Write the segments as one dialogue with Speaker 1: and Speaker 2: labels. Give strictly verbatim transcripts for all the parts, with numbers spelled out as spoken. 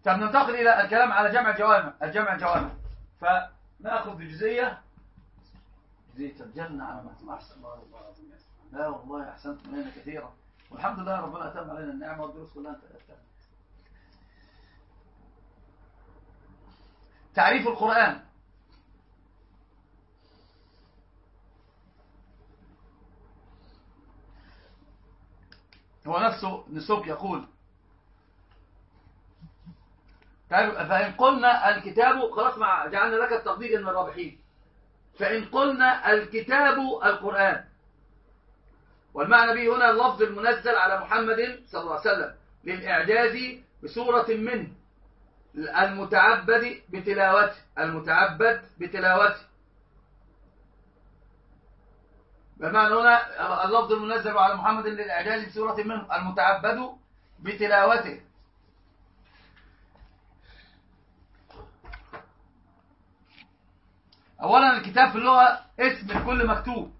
Speaker 1: طب ننتقل إلى الكلام على جمع الجوامع الجمع الجوامع فنأخذ بجزئية جزئية الجنة على ما تسمع. أحسن الله العظيم. لا والله أحسنت إلينا كثيرا، والحمد لله ربنا أتم علينا النعمة والدروس كلها أتم. تعريف القرآن. هو نفسه نسوك يقول فإن قلنا الكتاب، خلاص مع جعلنا لك التقدير من الرابحين، فإن قلنا الكتاب القرآن، والمعنى به هنا اللفظ المنزل على محمد صلى الله عليه وسلم للإعجاز بسورة منه المتعبد بتلاوته المتعبد بتلاوته بمعنى هنا اللفظ المنزل على محمد للإعجاز بسورة منه المتعبد بتلاوته. أولا الكتاب في اللغة اسم لكل مكتوب،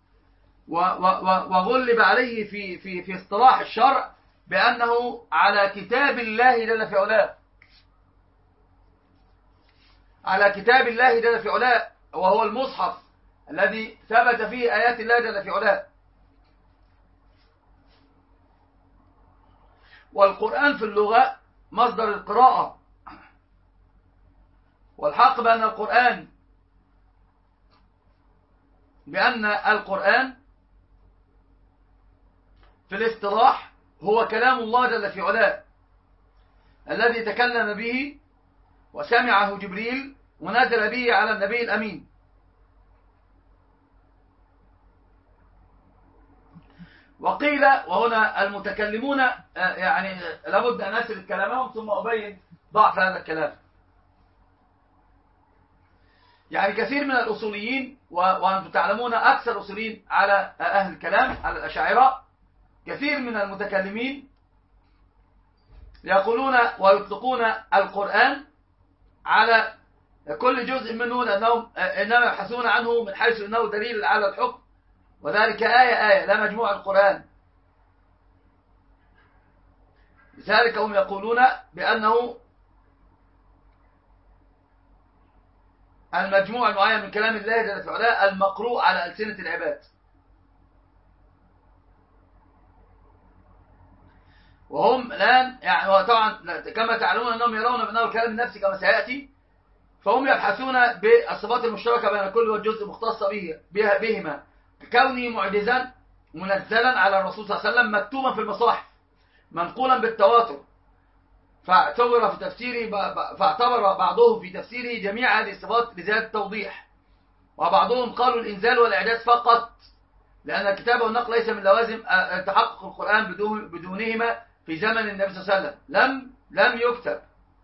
Speaker 1: وغلب عليه في في في اصطلاح الشرع بأنه على كتاب الله جل في علاه، على كتاب الله جل في علاه، وهو المصحف الذي ثبت فيه آيات الله جل في علاه. والقرآن في اللغة مصدر القراءة، والحق بأن القرآن بأن القرآن في الاصطلاح هو كلام الله جل في علاه الذي تكلم به وسمعه جبريل ونزل به على النبي الأمين. وقيل، وهنا المتكلمون يعني لابد أن أسرد كلامهم ثم أبين ضعف هذا الكلام. يعني كثير من الأصوليين، وأنتم تعلمون أكثر أصوليين على أهل الكلام على الأشاعرة، كثير من المتكلمين يقولون ويطلقون القرآن على كل جزء منه، لأنهم إنما يبحثون عنه من حيث أنه دليل على الحكم، وذلك آية آية لا مجموع القرآن. لذلك هم يقولون بأنه المجموع المعين من كلام الله جل في علاه المقروء على ألسنة العباد. وهم الآن يعني وطبعا كما تعلمون أنهم يرون بأنه الكلام النفسي كما سيأتي، فهم يبحثون بالصفات المشتركة بين كل والجزء مختصة به بهما، كونه معجزا منزلا على الرسول صلى الله عليه وسلم مكتوبا في المصاحف منقولا بالتواتر، فاعتبر في تفسيره فاعتبر بعضهم في تفسيره جميع هذه الصفات لزيادة التوضيح، وبعضهم قالوا الإنزال والإعجاز فقط، لأن الكتابة والنقل ليس من لوازم تحقق القرآن بدون بدونهما في زمن النبي صلى الله عليه وسلم، لم لم يكتب.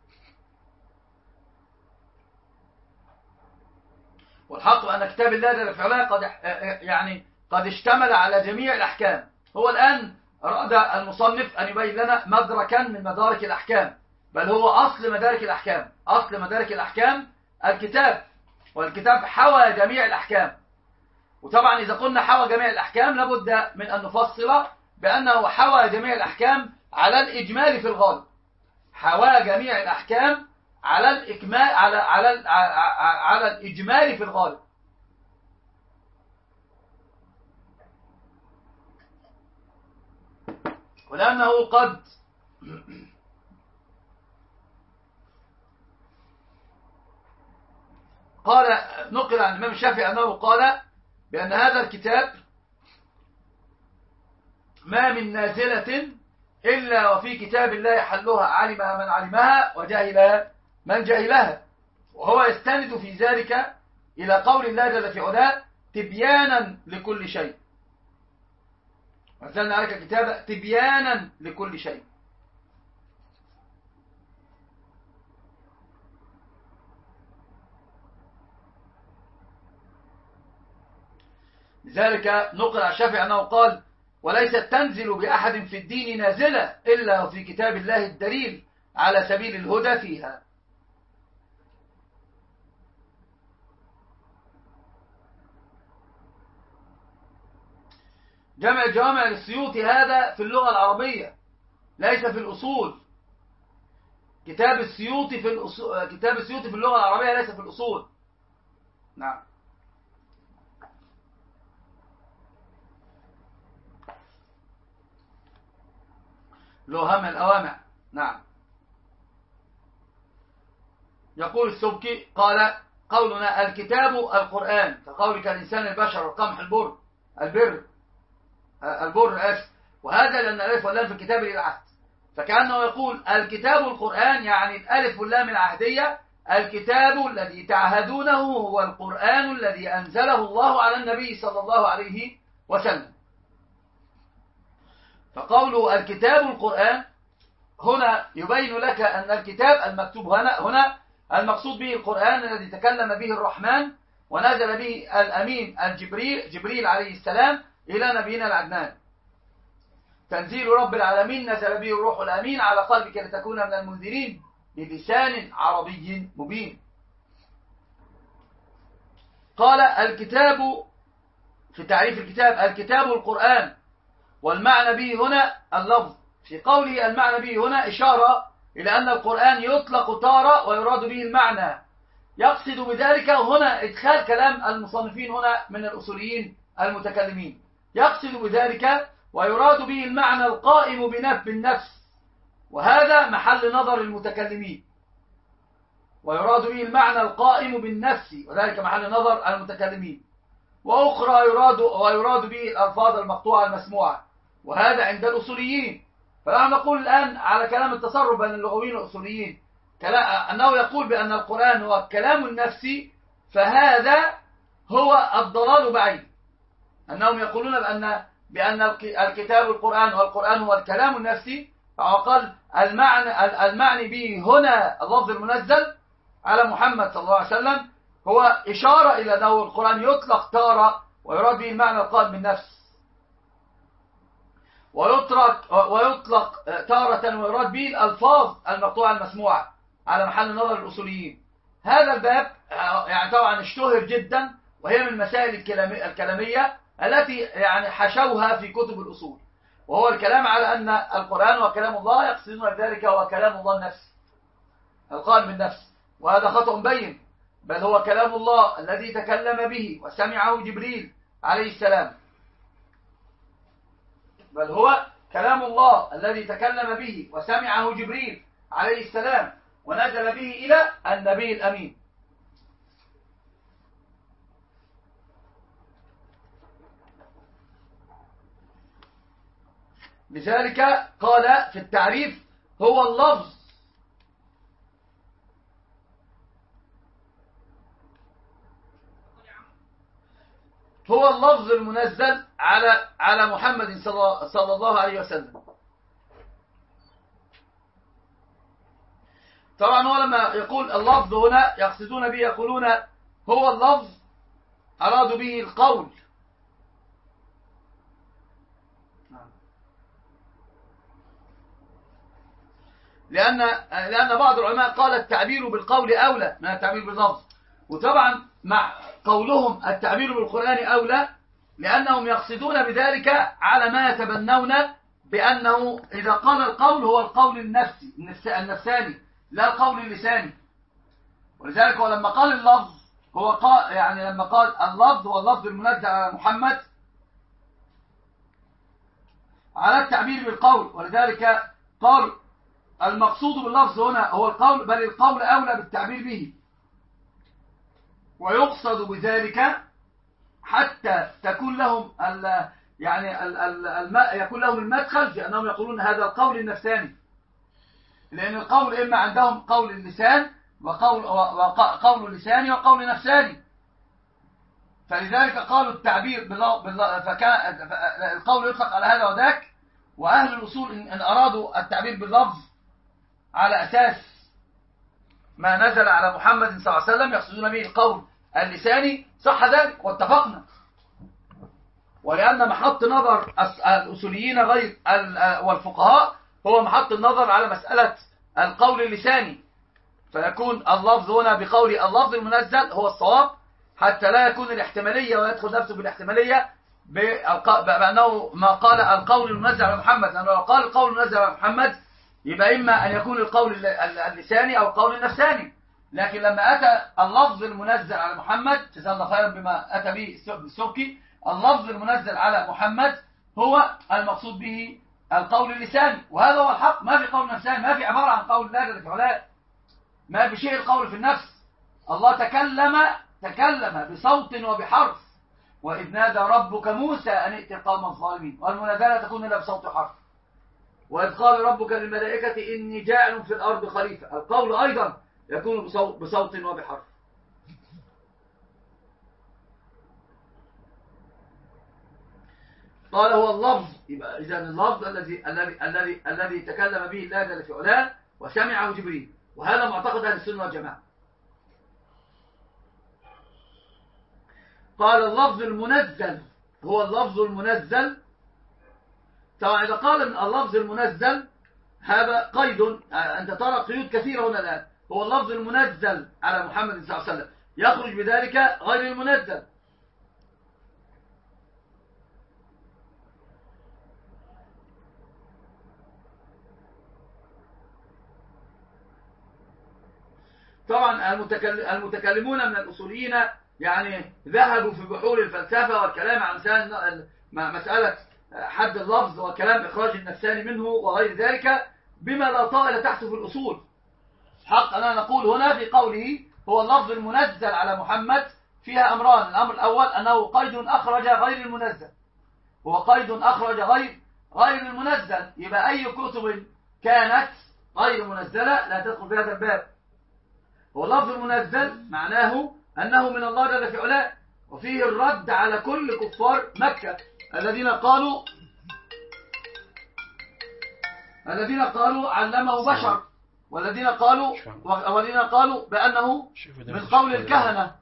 Speaker 1: والحق أن كتاب الله جل في علاه قد يعني قد اشتمل على جميع الأحكام. هو الآن أراد المصنف أن يبين لنا مدركا من مدارك الأحكام، بل هو أصل مدارك الأحكام. أصل مدارك الأحكام الكتاب، والكتاب حوى جميع الأحكام. وطبعا إذا قلنا حوى جميع الأحكام لابد من أن نفصل بأنه حوى جميع الأحكام على الإجمال في الغالب، حوى جميع الأحكام على الإكمال على على على الإجمال في الغالب. ولأنه قد قال نقل عن الإمام الشافعي أنه قال بأن هذا الكتاب ما من نازلة إلا وفي كتاب الله حلها علمها من علمها وجاهلها من جاهلها، وهو يستند في ذلك إلى قول الله جل في علاه تبيانا لكل شيء، أنزلنا عليك كتابا تبيانا لكل شيء. لذلك نقل عن الشافعي أنه قال وليست تنزل بأحد في الدين نازلة إلا وفي كتاب الله الدليل على سبيل الهدى فيها. جمع الجوامع للسيوطي هذا في اللغة العربية ليس في الأصول، كتاب السيوطي في الأصول، كتاب السيوطي في اللغة العربية ليس في الأصول. نعم. له هم الأوامع. نعم. يقول السبكي قال قولنا الكتاب القرآن كقولك الإنسان البشر والقمح البر البر البر أسف، وهذا لأن الألف واللام في الكتاب للعهد، فكأنه يقول الكتاب القرآن يعني الألف واللام العهدية، الكتاب الذي تعهدونه هو القرآن الذي أنزله الله على النبي صلى الله عليه وسلم. فقوله الكتاب القرآن هنا يبين لك أن الكتاب المكتوب هنا هنا المقصود به القرآن الذي تكلم به الرحمن ونزل به الأمين الجبريل جبريل عليه السلام إلى نبينا العدنان. تنزيل رب العالمين نزل به الروح الأمين على قلبك لتكون من المنذرين بلسان عربي مبين. قال الكتاب في تعريف الكتاب الكتاب القرآن، والمعنى به هنا اللفظ. في قوله المعنى به هنا إشارة إلى أن القرآن يطلق تارة ويراد به المعنى، يقصد بذلك هنا إدخال كلام المصنفين هنا من الأصوليين المتكلمين، يقصد بذلك ويراد به المعنى القائم بالنفس، وهذا محل نظر المتكلمين، ويراد به المعنى القائم بالنفس وذلك محل نظر المتكلمين، وأخرى يراد ويراد به الألفاظ المقطوعة المسموعة، وهذا عند الأصوليين. فنحن نقول الآن على كلام التصرف بين اللغويين والأصوليين أنه يقول بأن القرآن هو الكلام النفسي، فهذا هو الضلال بعيد. أنهم يقولون بأن بأن الكتاب القرآن والقرآن هو الكلام النفسي، فقال المعنى المعني به هنا اللفظ المنزل على محمد صلى الله عليه وسلم هو إشارة إلى أنه القرآن يطلق تارة ويراد به المعنى القائم بالنفس، ويطلق ويطلق تارة ويراد به الألفاظ المقطوعة المسموعة على محل نظر الأصوليين. هذا الباب يعني طبعا اشتهر جدا، وهي من المسائل الكلامية التي يعني حشوها في كتب الأصول، وهو الكلام على أن القرآن وكلام الله يقصدون بذلك هو كلام الله النفسي القائم بالنفس، وهذا خطأ بين، بل هو كلام الله الذي تكلم به وسمعه جبريل عليه السلام، بل هو كلام الله الذي تكلم به وسمعه جبريل عليه السلام ونزل به إلى النبي الأمين. لذلك قال في التعريف هو اللفظ هو اللفظ المنزل على على محمد صلى الله عليه وسلم. طبعا هو لما يقول اللفظ هنا يقصدون به يقولون هو اللفظ أرادوا به القول، لأن لأن بعض العلماء قال التعبير بالقول أولى من التعبير باللفظ، وطبعا مع قولهم التعبير بالقرآن أولى لأنهم يقصدون بذلك على ما يتبنون بأنه إذا قال القول هو القول النفسي النفساني لا القول اللساني. ولذلك هو لما قال اللفظ هو قال يعني لما قال اللفظ هو اللفظ المنزل على محمد على التعبير بالقول، ولذلك قال المقصود باللفظ هنا هو القول، بل القول أولى بالتعبير به، ويقصد بذلك حتى تكون لهم ال يعني ال ال ال يكون لهم المدخل في أنهم يقولون هذا القول النفساني، لأن القول إما عندهم قول اللسان وقول وقول لساني وقول نفساني، فلذلك قالوا التعبير بالله فكان القول يطلق على هذا وذاك. وأهل الأصول إن أرادوا التعبير باللفظ على أساس ما نزل على محمد صلى الله عليه وسلم يقصدون به القول اللساني، صح ذلك واتفقنا. ولأن محط نظر الأصوليين غير والفقهاء هو محط النظر على مسألة القول اللساني، فيكون اللفظ هنا بقول اللفظ المنزل هو الصواب، حتى لا يكون الاحتمالية ويدخل نفسه بالاحتمالية بأنه ما قال القول المنزل على محمد، لأنه لو قال القول المنزل على محمد يبقى إما أن يكون القول اللساني أو القول النفساني. لكن لما أتى اللفظ المنزل على محمد، جزاه الله خيرا بما أتى به السبكي، اللفظ المنزل على محمد هو المقصود به القول اللساني، وهذا هو الحق. ما في قول نفساني، ما في عبارة عن قول الله جل في علاه، ما في شيء القول في النفس. الله تكلم تكلم بصوت وبحرف، وإذ نادى ربك موسى أن ائت القوم الظالمين، والمناداة لا تكون إلا بصوت وحرف. وإذ قال ربك للملائكة إني جاعل في الأرض خليفة، القول أيضا يكون بصوت, بصوت وبحرف. قال هو اللفظ، يبقى إذا اللفظ الذي الذي الذي الذي تكلم به الله جل في علاه وسمعه جبريل، وهذا معتقد أهل السنة والجماعة. قال اللفظ المنزل هو اللفظ المنزل. طبعا إذا قال اللفظ المنزل هذا قيد، أنت ترى قيود كثيرة هنا الآن. هو اللفظ المنزل على محمد صلى الله عليه وسلم، يخرج بذلك غير المنزل. طبعا المتكلمون من الأصوليين يعني ذهبوا في بحور الفلسفة والكلام عن مسألة حد اللفظ وكلام إخراج النفساني منه وغير ذلك، بما لا طائل تحته في الأصول. حق أنا نقول هنا في قوله هو اللفظ المنزل على محمد فيها أمران. الأمر الأول أنه قيد أخرج غير المنزل، هو قيد أخرج غير غير المنزل. يبقى أي كتب كانت غير منزلة لا تدخل في هذا الباب. هو اللفظ المنزل معناه أنه من الله جل في علاه، وفيه الرد على كل كفار مكة الذين قالوا الذين قالوا علمه بشر، والذين قالوا والذين قالوا بأنه من قول الكهنة.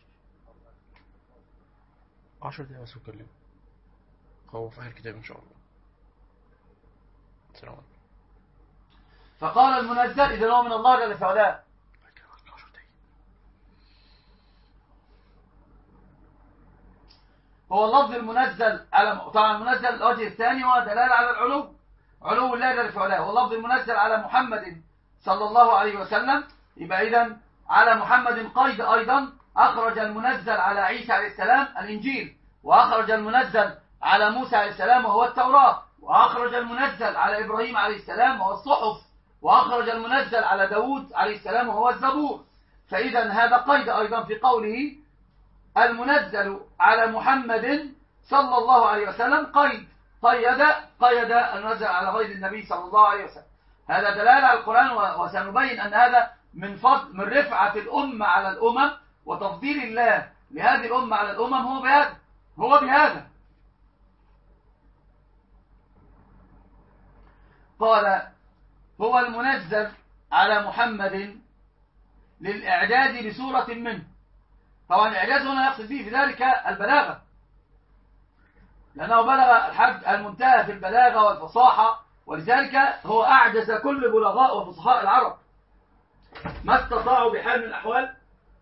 Speaker 2: عشر دقائق بس أكلم هو في الكتاب إن شاء الله. السلام عليكم.
Speaker 1: فقال المنزل إذا هو من الله جل في علاه. هو اللفظ المنزل على طبعا المنزل الوجه الثاني هو دلالة على العلو، علو الله جل في علاه. هو اللفظ المنزل على محمد صلى الله عليه وسلم. يبقى إذن على محمد قيد أيضا، أخرج المنزل على عيسى عليه السلام الإنجيل، وأخرج المنزل على موسى عليه السلام وهو التوراة، وأخرج المنزل على إبراهيم عليه السلام وهو الصحف، وأخرج المنزل على داود عليه السلام وهو الزبور. فإذا هذا قيد أيضا في قوله المنزل على محمد صلى الله عليه وسلم، قيد قيد قيد المنزل على غير النبي صلى الله عليه وسلم. هذا دلالة على القرآن، وسنبين أن هذا من فضل من رفعة الأمة على الأمم وتفضيل الله لهذه الأمة على الأمم هو بهذا هو بهذا قال هو المنزل على محمد للإعجاز بسورة منه. طبعا الإعجاز هنا يقصد به في ذلك البلاغة، لأنه بلغ الحد المنتهى في البلاغة والفصاحة، ولذلك هو أعجز كل بلغاء وفصحاء العرب، ما استطاعوا بحال من الأحوال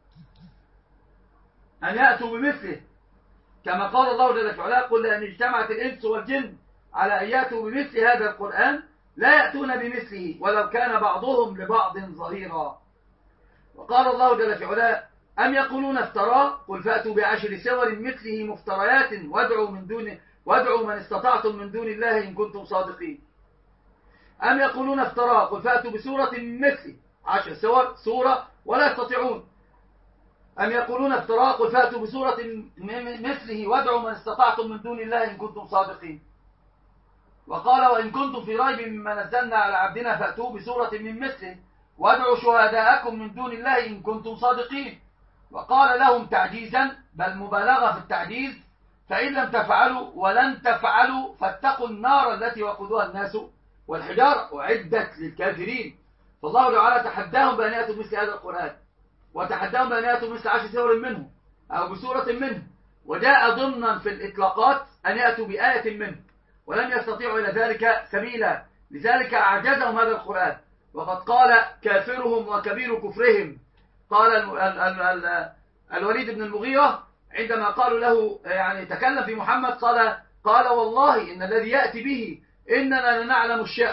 Speaker 1: أن يأتوا بمثله، كما قال الله جل وعلا قل أن اجتمعت الإنس والجن على أن يأتوا بمثل هذا القرآن لا يأتون بمثله ولو كان بعضهم لبعض ظهيرا. وقال الله جل وعلا أم يقولون افتراه قل فأتوا بعشر سور مثله مفتريات وادعوا من دون وادعوا من استطعتم من دون الله إن كنتم صادقين. أم يقولون افتراه قل فأتوا بسورة مثله، عشر سور سورة ولا يستطيعون. أم يقولون افتراه قل فأتوا بسورة مثله وادعوا من استطعتم من دون الله إن كنتم صادقين. وقال وإن كنتم في ريب مما نزلنا على عبدنا فأتوا بسورة من مثله وادعوا شهداءكم من دون الله إن كنتم صادقين. وقال لهم تعجيزا بل مبالغة في التعجيز فإن لم تفعلوا ولن تفعلوا فاتقوا النار التي وقودها الناس والحجارة أعدت للكافرين. فالله تعالى تحداهم بأن يأتوا مثل هذا القرآن، وتحداهم بأن يأتوا مثل عشر سور منه أو بسورة منه، وجاء ضمنا في الإطلاقات أن يأتوا بآية منه، ولم يستطيعوا إلى ذلك سبيلا، لذلك أعجزهم هذا القرآن. وقد قال كافرهم وكبير كفرهم، قال ال ال ال ال الوليد بن المغيرة عندما قالوا له يعني تكلم في محمد قال قال والله إن الذي يأتي به إننا لنعلم الشعر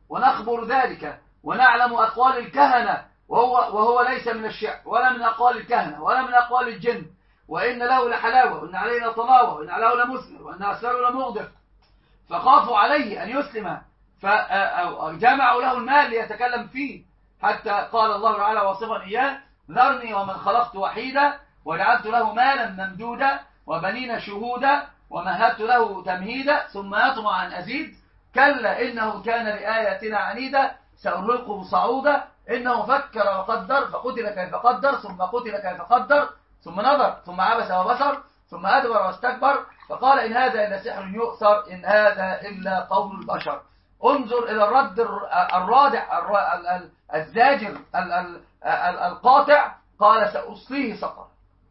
Speaker 1: ونخبر ذلك ونعلم أقوال الكهنة، وهو, وهو ليس من الشعر ولا من أقوال الكهنة ولا من أقوال الجن، وإن له لحلاوة وإن عليه لطلاوة وإن عليه لمثمر وإن أسفله لمغدق، فخافوا عليه أن يسلم فجمعوا له المال ليتكلم فيه، حتى قال الله تعالى واصفا إياه: ذرني ومن خلقت وحيدا وجعلت له مالا ممدودا وبنين شهودا ومهدت له تمهيدا ثم يطمع أن أزيد كلا إنه كان لآياتنا عنيدا سأرهقه صعودا إنه فكر وقدر فقتل كيف قدر ثم قتل كيف قدر ثم نظر ثم عبس وبصر ثم أدبر واستكبر فقال إن هذا إلا سحر يؤثر إن هذا إلا قول البشر. انظر إلى الرد الرادع الزاجر القاطع، قال سأصليه سقر.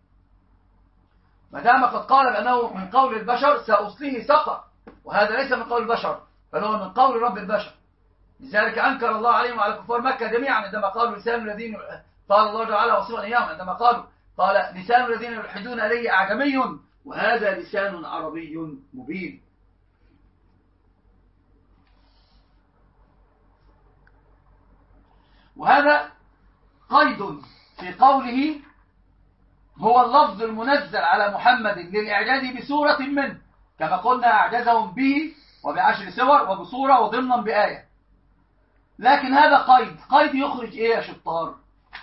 Speaker 1: ما دام قد قال بأنه من قول البشر سأصليه سقر، وهذا ليس من قول البشر بل هو من قول رب البشر. لذلك أنكر الله عليهم وعلى كفار مكة جميعا عندما قالوا لسان الذين قال الله تعالى وصفا إياهم عندما قالوا قال لسان الذين يلحدون إليه أعجمي وهذا لسان عربي مبين. وهذا قيد في قوله هو اللفظ المنزل على محمد للإعجاز بسورة منه، كما قلنا أعجزهم به وبعشر سور وبصورة وضمنا بآية. لكن هذا قيد، قيد يخرج إيه يا شطار؟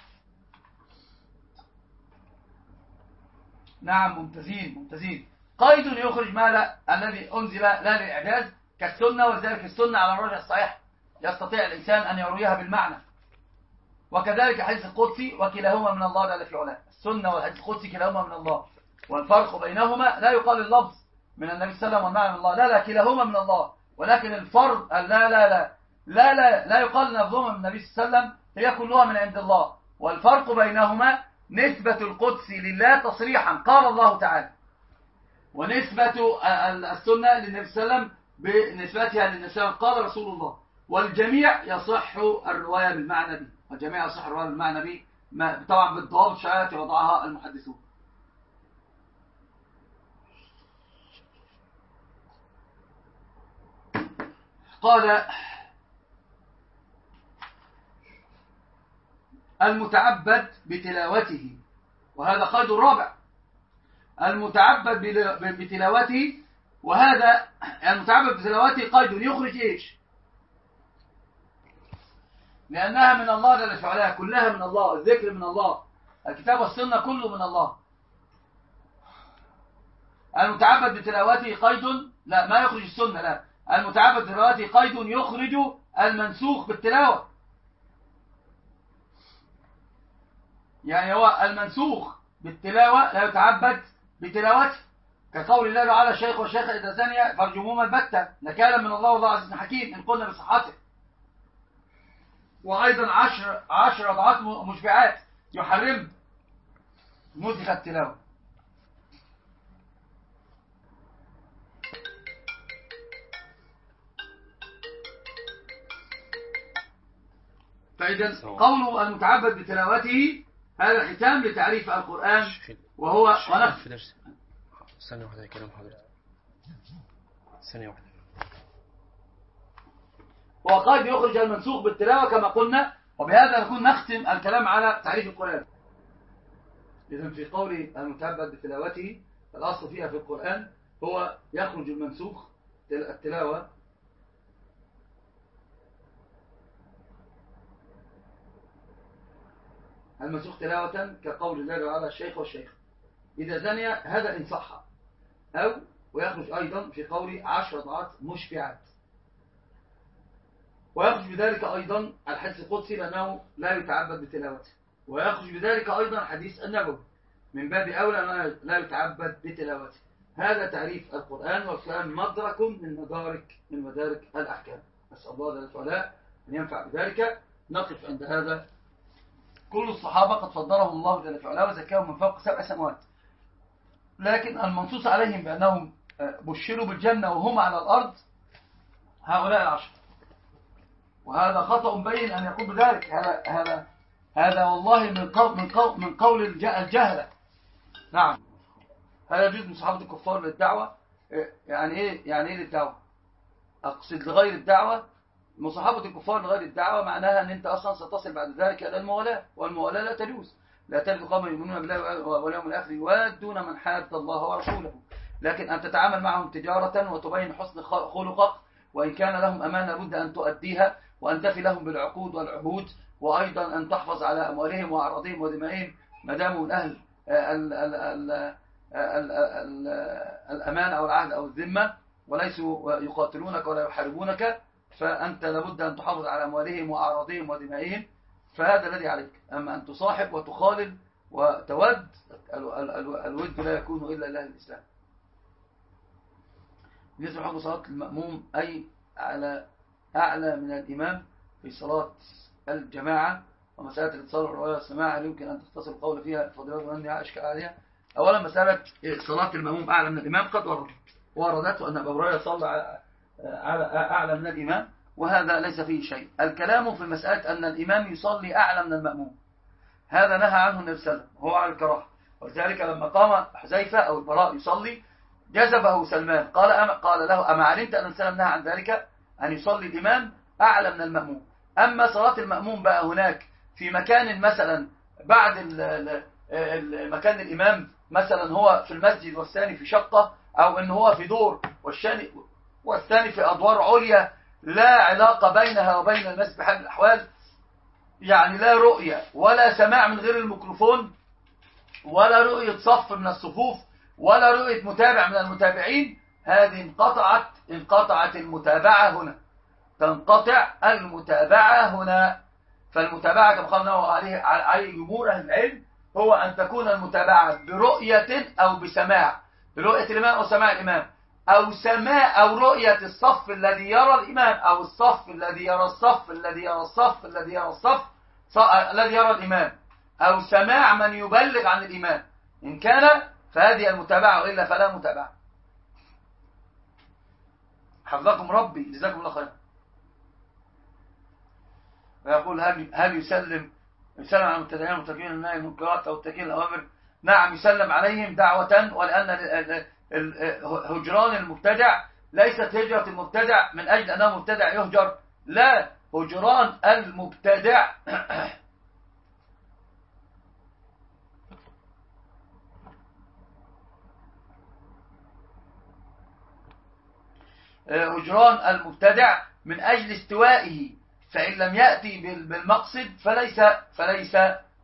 Speaker 1: نعم ممتازين ممتازين. قيد يخرج ما لا الذي أنزل لا للإعجاز كالسنة، وذلك السنة على الرجل الصحيح يستطيع الإنسان أن يرويها بالمعنى، وكذلك حديث القدسي وكلاهما من الله جل في علاه. السنة والحديث القدسي كلاهما من الله، والفرق بينهما لا يقال اللفظ من النبي صلى الله عليه وسلم والمعنى من الله، لا لا كلاهما من الله، ولكن الفرق لا لا لا لا لا لا يقال لفظهما من النبي صلى الله عليه وسلم، هي كلها من عند الله. والفرق بينهما نسبة القدس لله تصريحا قال الله تعالى، ونسبة السنة للنبي صلى الله عليه وسلم بنسبتها للنبي صلى الله عليه وسلم قال رسول الله. والجميع يصح الرواية بالمعنى به، والجميع يصح الرواية بالمعنى به طبعا بالضوابط الشرعية وضعها المحدثون. قال المتعبد بتلاوته، وهذا قيد الرابع، المتعبد بتلاوته، وهذا المتعبد بتلاوته قيد يخرج ايش؟ لأنها من الله جل وعلا، كلها من الله، الذكر من الله، الكتاب والسنة كله من الله. المتعبد بتلاوته قيد لا ما يخرج السنة، لا، المتعبد بتلاوته قيد يخرج المنسوخ بالتلاوة. يعني هو المنسوخ بالتلاوة لا يتعبد بتلاوته، كقول الله تعالى الشيخ والشيخ إذا زنيا فارجموهما البتة نكالا من الله والله عزيز حكيم إن قلنا بصحته. وأيضا عشر عشر أضعاف مشبعات يحرم نسخ التلاوة. فإذا قوله المتعبد بتلاوته هذا ختام لتعريف القرآن، وهو ونفس
Speaker 2: درس. ثانية واحدة كلام حضرتك، ثانية واحدة.
Speaker 1: وقد يخرج المنسوخ بالتلاوة كما قلنا، وبهذا نكون نختم الكلام على تعريف القرآن. إذا في قول المتعبد بتلاوته الأصل فيها في القرآن هو يخرج المنسوخ التلاوة المنسوخ تلاوة كقول الله تعالى الشيخ والشيخ إذا زنيا، هذا إن صح، أو ويخرج أيضا في قول عشر أضعاف مشبعات، ويخرج بذلك أيضا الحديث القدسي لأنه لا يتعبد بتلاوته، ويخرج بذلك أيضا حديث النبوي من باب أولى أنه لا يتعبد بتلاوته. هذا تعريف القرآن، والقرآن مدرك من مدارك من مدارك الأحكام. نسأل الله جل وعلا أن ينفع بذلك. نقف عند هذا. كل الصحابة قد فضلهم الله جل وعلا وزكاهم من فوق سبع سماوات، لكن المنصوص عليهم بأنهم بشروا بالجنة وهم على الأرض هؤلاء العشر، وهذا خطأ بين أن يقول بذلك. هذا هذا هذا والله من قول من قول من قول الجهلة. نعم، هذا يجوز من صحابة الكفار للدعوة. يعني ايه يعني ايه للدعوة؟ أقصد لغير الدعوة مصاحبة الكفار لغير الدعوة معناها أن أنت أصلا ستصل بعد ذلك إلى الموالاة، والموالاة لا تجوز. لا تجد قوم يؤمنون بالله واليوم الآخر يوادون من حاد الله ورسوله. لكن أن تتعامل معهم تجارة وتبين حسن خلقك، وإن كان لهم أمانة بد أن تؤديها، وأن تفي لهم بالعقود والعهود، وأيضا أن تحفظ على أموالهم وأعراضهم ودمائهم ما داموا من أهل ال ال ال ال ال الأمان أو العهد أو الذمة، وليسوا يقاتلونك ولا يحاربونك، فأنت لابد أن تحافظ على أموالهم وأعراضهم ودمائهم. فهذا الذي عليك. أما أن تصاحب وتخالل وتود، الود لا يكون إلا لله الإسلام. بالنسبة لحكم صلاة المأموم أي على أعلى من الإمام في صلاة الجماعة، ومسألة الاتصال والرواية والسماع هل يمكن أن تختصر القول فيها فضيلة وأني أشكى عليها؟ أولا مسألة صلاة المأموم أعلى من الإمام قد وردت وردت وأن أبو هريرة صلى على أعلى من الإمام، وهذا ليس فيه شيء. الكلام في مسألة أن الإمام يصلي أعلى من المأموم، هذا نهى عنه النبي صلى الله عليه وسلم، هو على الكراهة. ولذلك لما قام حذيفة أو البراء يصلي جذبه سلمان، قال أما قال له أما علمت أن السلام نهى عن ذلك، أن يصلي الإمام أعلى من المأموم. أما صلاة المأموم بقى هناك في مكان مثلا بعد مكان الإمام، مثلا هو في المسجد والثاني في شقة، أو أن هو في دور والثاني في أدوار عليا لا علاقة بينها وبين المسجد بحال الأحوال، يعني لا رؤية ولا سماع من غير الميكروفون، ولا رؤية صف من الصفوف، ولا رؤية متابع من المتابعين، هذه انقطعت انقطعت المتابعة هنا، تنقطع المتابعة هنا. فالمتابعة كما قال عليه عليه جمهور أهل العلم هو أن تكون المتابعة برؤية أو بسماع، برؤية الإمام أو سماع الإمام، أو سماع أو رؤية الصف الذي يرى الإمام، أو الصف الذي يرى الصف الذي يرى الصف الذي يرى الصف الذي يرى الإمام، أو سماع من يبلغ عن الإمام. إن كان فهذه المتابعة، وإلا فلا متابعة. حفظكم ربي، جزاكم الله خيرا. ويقول هل هل يسلم يسلم على المبتدعين والمتركين النهي المنكرات أو التكين الأوامر؟ نعم يسلم عليهم دعوة، ولأن هجران المبتدع ليست هجرة المبتدع من أجل أنه مبتدع يهجر، لا، هجران المبتدع هجران المبتدع من أجل استوائه، فإن لم يأتي بالمقصد فليس فليس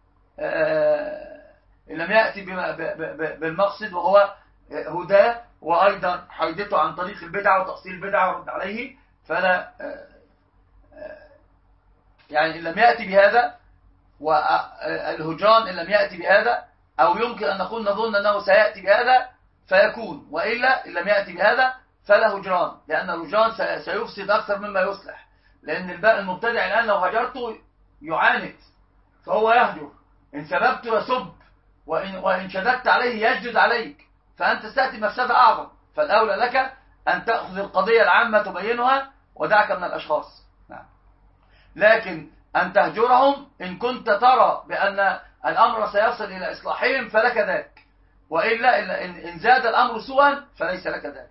Speaker 1: إن لم يأتي بالمقصد وهو هداه، وأيضا حيدته عن طريق البدعة وتأصيل البدعة ورد عليه، فلا يعني إن لم يأتي بهذا، والهجران إن لم يأتي بهذا، أو يمكن أن نقول نظن أنه سيأتي بهذا فيكون، وإلا إن لم يأتي بهذا فلا هجران، لأن الهجران سيفسد أكثر مما يصلح، لأن المبتدع الآن لو هجرته يعاند فهو يهجر، إن سببت يسب، وإن, وإن شددت عليه يجد عليك، فأنت ستأتي مفسدة أعظم. فالأولى لك أن تأخذ القضية العامة تبينها ودعك من الأشخاص. نعم. لكن أن تهجرهم إن كنت ترى بأن الأمر سيصل إلى إصلاحهم فلك ذلك، وإلا إن زاد الأمر سوءا فليس لك ذلك.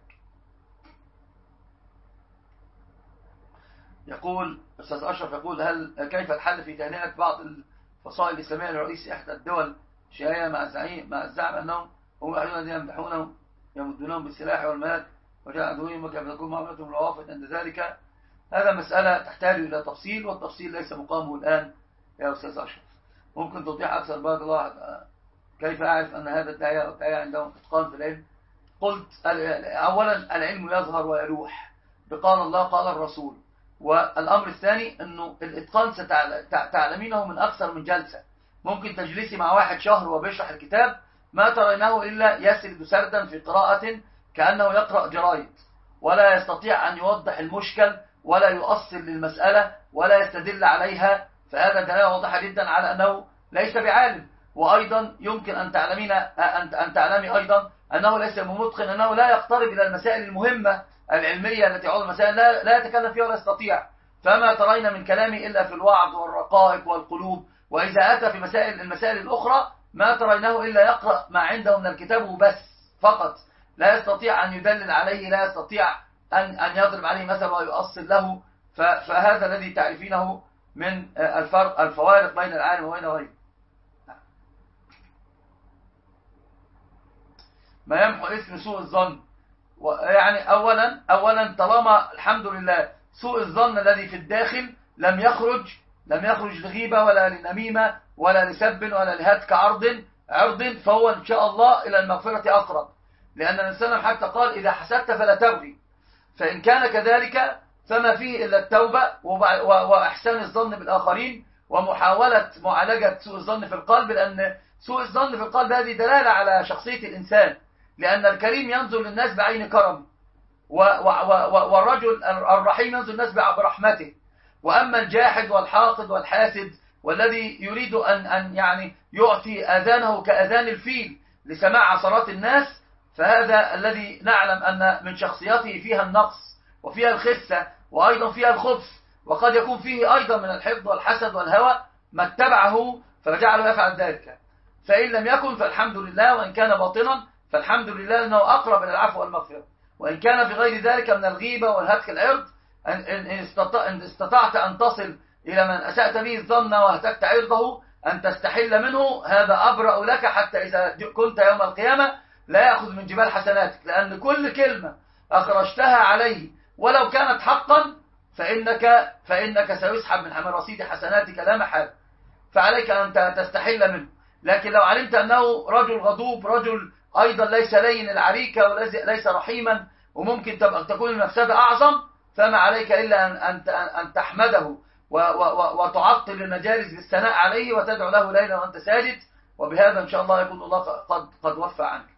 Speaker 1: يقول أستاذ أشرف، يقول هل كيف الحل في تهنئة بعض الفصائل الإسلامية لرئيس إحدى الدول شيعية مع الزعيم مع الزعم أنهم هم الذين يمدحونهم يمدونهم بالسلاح والمال وجاء عدوهم وكيف تكون معاملتهم روافد عند ذلك؟ هذا مسألة تحتاج إلى تفصيل، والتفصيل ليس مقامه الآن يا أستاذ أشرف. ممكن توضيح أكثر بارك الله كيف أعرف أن هذا الداعية أو الداعية عندهم إتقان في العلم؟ قلت أولا العلم يظهر ويلوح بقال الله قال الرسول، والأمر الثاني أنه الإتقان ستعلمينه من أكثر من جلسة. ممكن تجلسي مع واحد شهر وبيشرح الكتاب ما ترينه إلا يسرد سردا في قراءة كأنه يقرأ جرايد، ولا يستطيع أن يوضح المشكل ولا يؤصل للمسألة ولا يستدل عليها، فهذا دلالة واضحة جدا على أنه ليس بعالم. وأيضا يمكن أن تعلمين أن تعلمي أيضا أنه ليس بمتقن، أنه لا يقترب إلى المسائل المهمة العلمية التي عوض المسائل لا, لا يتكلم فيها ولا يستطيع، فما ترين من كلامه إلا في الوعظ والرقائق والقلوب، وإذا أتى في مسائل المسائل الأخرى ما ترينه إلا يقرأ ما عنده من الكتاب وبس فقط، لا يستطيع أن يدلل عليه، لا يستطيع أن, أن يضرب عليه مثلا ويؤصل له. فهذا الذي تعرفينه من الفرق الفوارق بين العالم وبين غيره. ما يمحو اسم سوء الظن، يعني أولا أولا طالما الحمد لله سوء الظن الذي في الداخل لم يخرج لم يخرج لغيبة ولا لنميمة ولا لسب ولا لهتك عرض عرض فهو إن شاء الله إلى المغفرة أقرب، لأن الإنسان حتى قال إذا حسدت فلا تبغي، فإن كان كذلك فما فيه إلا التوبة وإحسان الظن بالآخرين ومحاولة معالجة سوء الظن في القلب، لأن سوء الظن في القلب هذه دلالة على شخصية الإنسان، لأن الكريم ينظر للناس بعين كرم والرجل الرحيم ينظر للناس برحمته، وأما الجاحد والحاقد والحاسد والذي يريد أن أن يعني يعطي أذانه كأذان الفيل لسماع عصرات الناس، فهذا الذي نعلم أن من شخصيته فيها النقص وفيها الخسة وأيضا فيها الخبث، وقد يكون فيه أيضا من الحقد والحسد والهوى ما اتبعه فجعله يفعل ذلك. فإن لم يكن فالحمد لله، وإن كان باطنا فالحمد لله أنه أقرب إلى العفو والمغفرة، وإن كان في غير ذلك من الغيبة والهتك العرض إن استطعت أن تصل إلى من أسأت به الظن وهتكت عرضه أن تستحل منه، هذا أبرأ لك حتى إذا كنت يوم القيامة لا يأخذ من جبال حسناتك، لأن كل كلمة أخرجتها عليه ولو كانت حقا فإنك, فإنك سيسحب من رصيد حسناتك لا محال، فعليك أن تستحل منه. لكن لو علمت أنه رجل غضوب، رجل أيضا ليس لين العريكة وليس رحيما وممكن تكون المفسدة أعظم، فما عليك إلا أن أن تحمده وتعطل المجالس بالثناء عليه وتدعو له ليلا وأنت ساجد، وبهذا إن شاء الله يكون الله قد قد وفى عنك.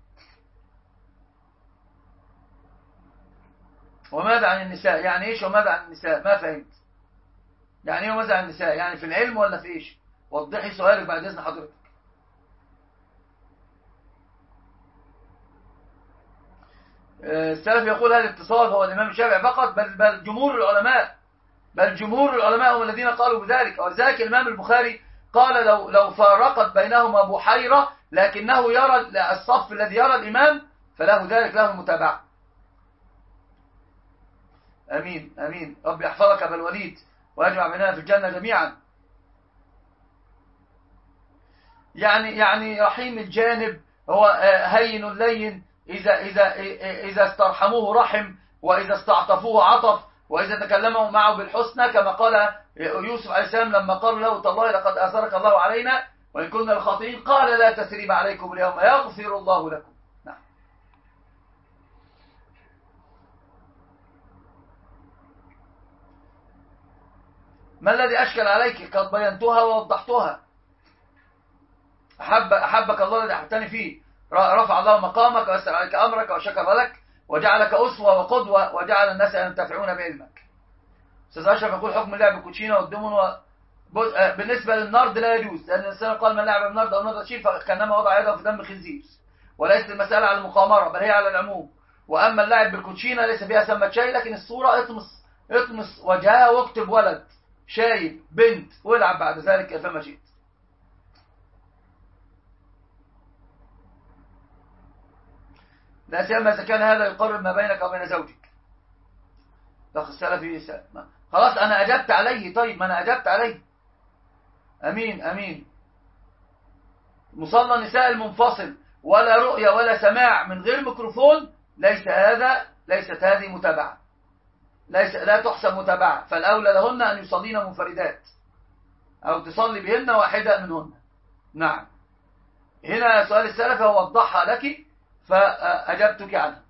Speaker 1: وماذا عن النساء؟ يعني إيش وماذا عن النساء؟ ما فهمت. يعني إيه وماذا عن النساء؟ يعني في العلم ولا في إيش؟ وضحي سؤالك بعد إذن حضرتك. السلف يقول هذا الاتصال هو الإمام الشافعي فقط، بل بل جمهور العلماء بل جمهور العلماء هم الذين قالوا بذلك، ولذلك الإمام البخاري قال لو لو فارقت بينهما بحيرة لكنه يرى الصف الذي يرى الإمام فله ذلك له المتابعة. أمين أمين. رب يحفظك أبا الوليد ويجمع بيننا في الجنة جميعا. يعني يعني رحيم الجانب، هو هين لين، إذا إذا إذا استرحموه رحم، وإذا استعطفوه عطف، وإذا تكلموا معه بالحسنى كما قال يوسف عليه السلام لما قالوا له تالله لقد آثرك الله علينا وإن كنا الخاطئين، قال لا تثريب عليكم اليوم يغفر الله لكم. نعم. ما الذي أشكل عليك؟ قد بينتها ووضحتها. أحب أحبك الله الذي أحبتني فيه، رفع الله مقامك ويسر عليك أمرك وشكر لك وجعلك أسوة وقدوة وجعل الناس ينتفعون بعلمك. أستاذ أشرف يقول حكم اللعب بالكوتشينة والدومون و... بالنسبة للنرد لا يجوز، لأن الإنسان قال من لعب بالنرد أو نرد شيء فكانما وضع يده في دم خنزير، وليست المسألة على المقامرة بل هي على العموم. وأما اللعب بالكوتشينة ليس فيها سمة شيء، لكن الصورة اطمس اطمس وجهها واكتب ولد شايب بنت والعب بعد ذلك فما شئت. لا سيما إذا كان هذا يقرب ما بينك وبين زوجك. الأخ السلفي خلاص أنا أجبت عليه. طيب ما أنا أجبت عليه. أمين أمين. مصلى النساء المنفصل ولا رؤية ولا سماع من غير ميكروفون، ليس هذا ليست هذه متابعة، ليس لا تحسب متابعة، فالأولى لهن أن يصلين منفردات أو تصلي بهن واحدة منهن. نعم. هنا سؤال السلفي ووضحها لك فأجبتك عنه.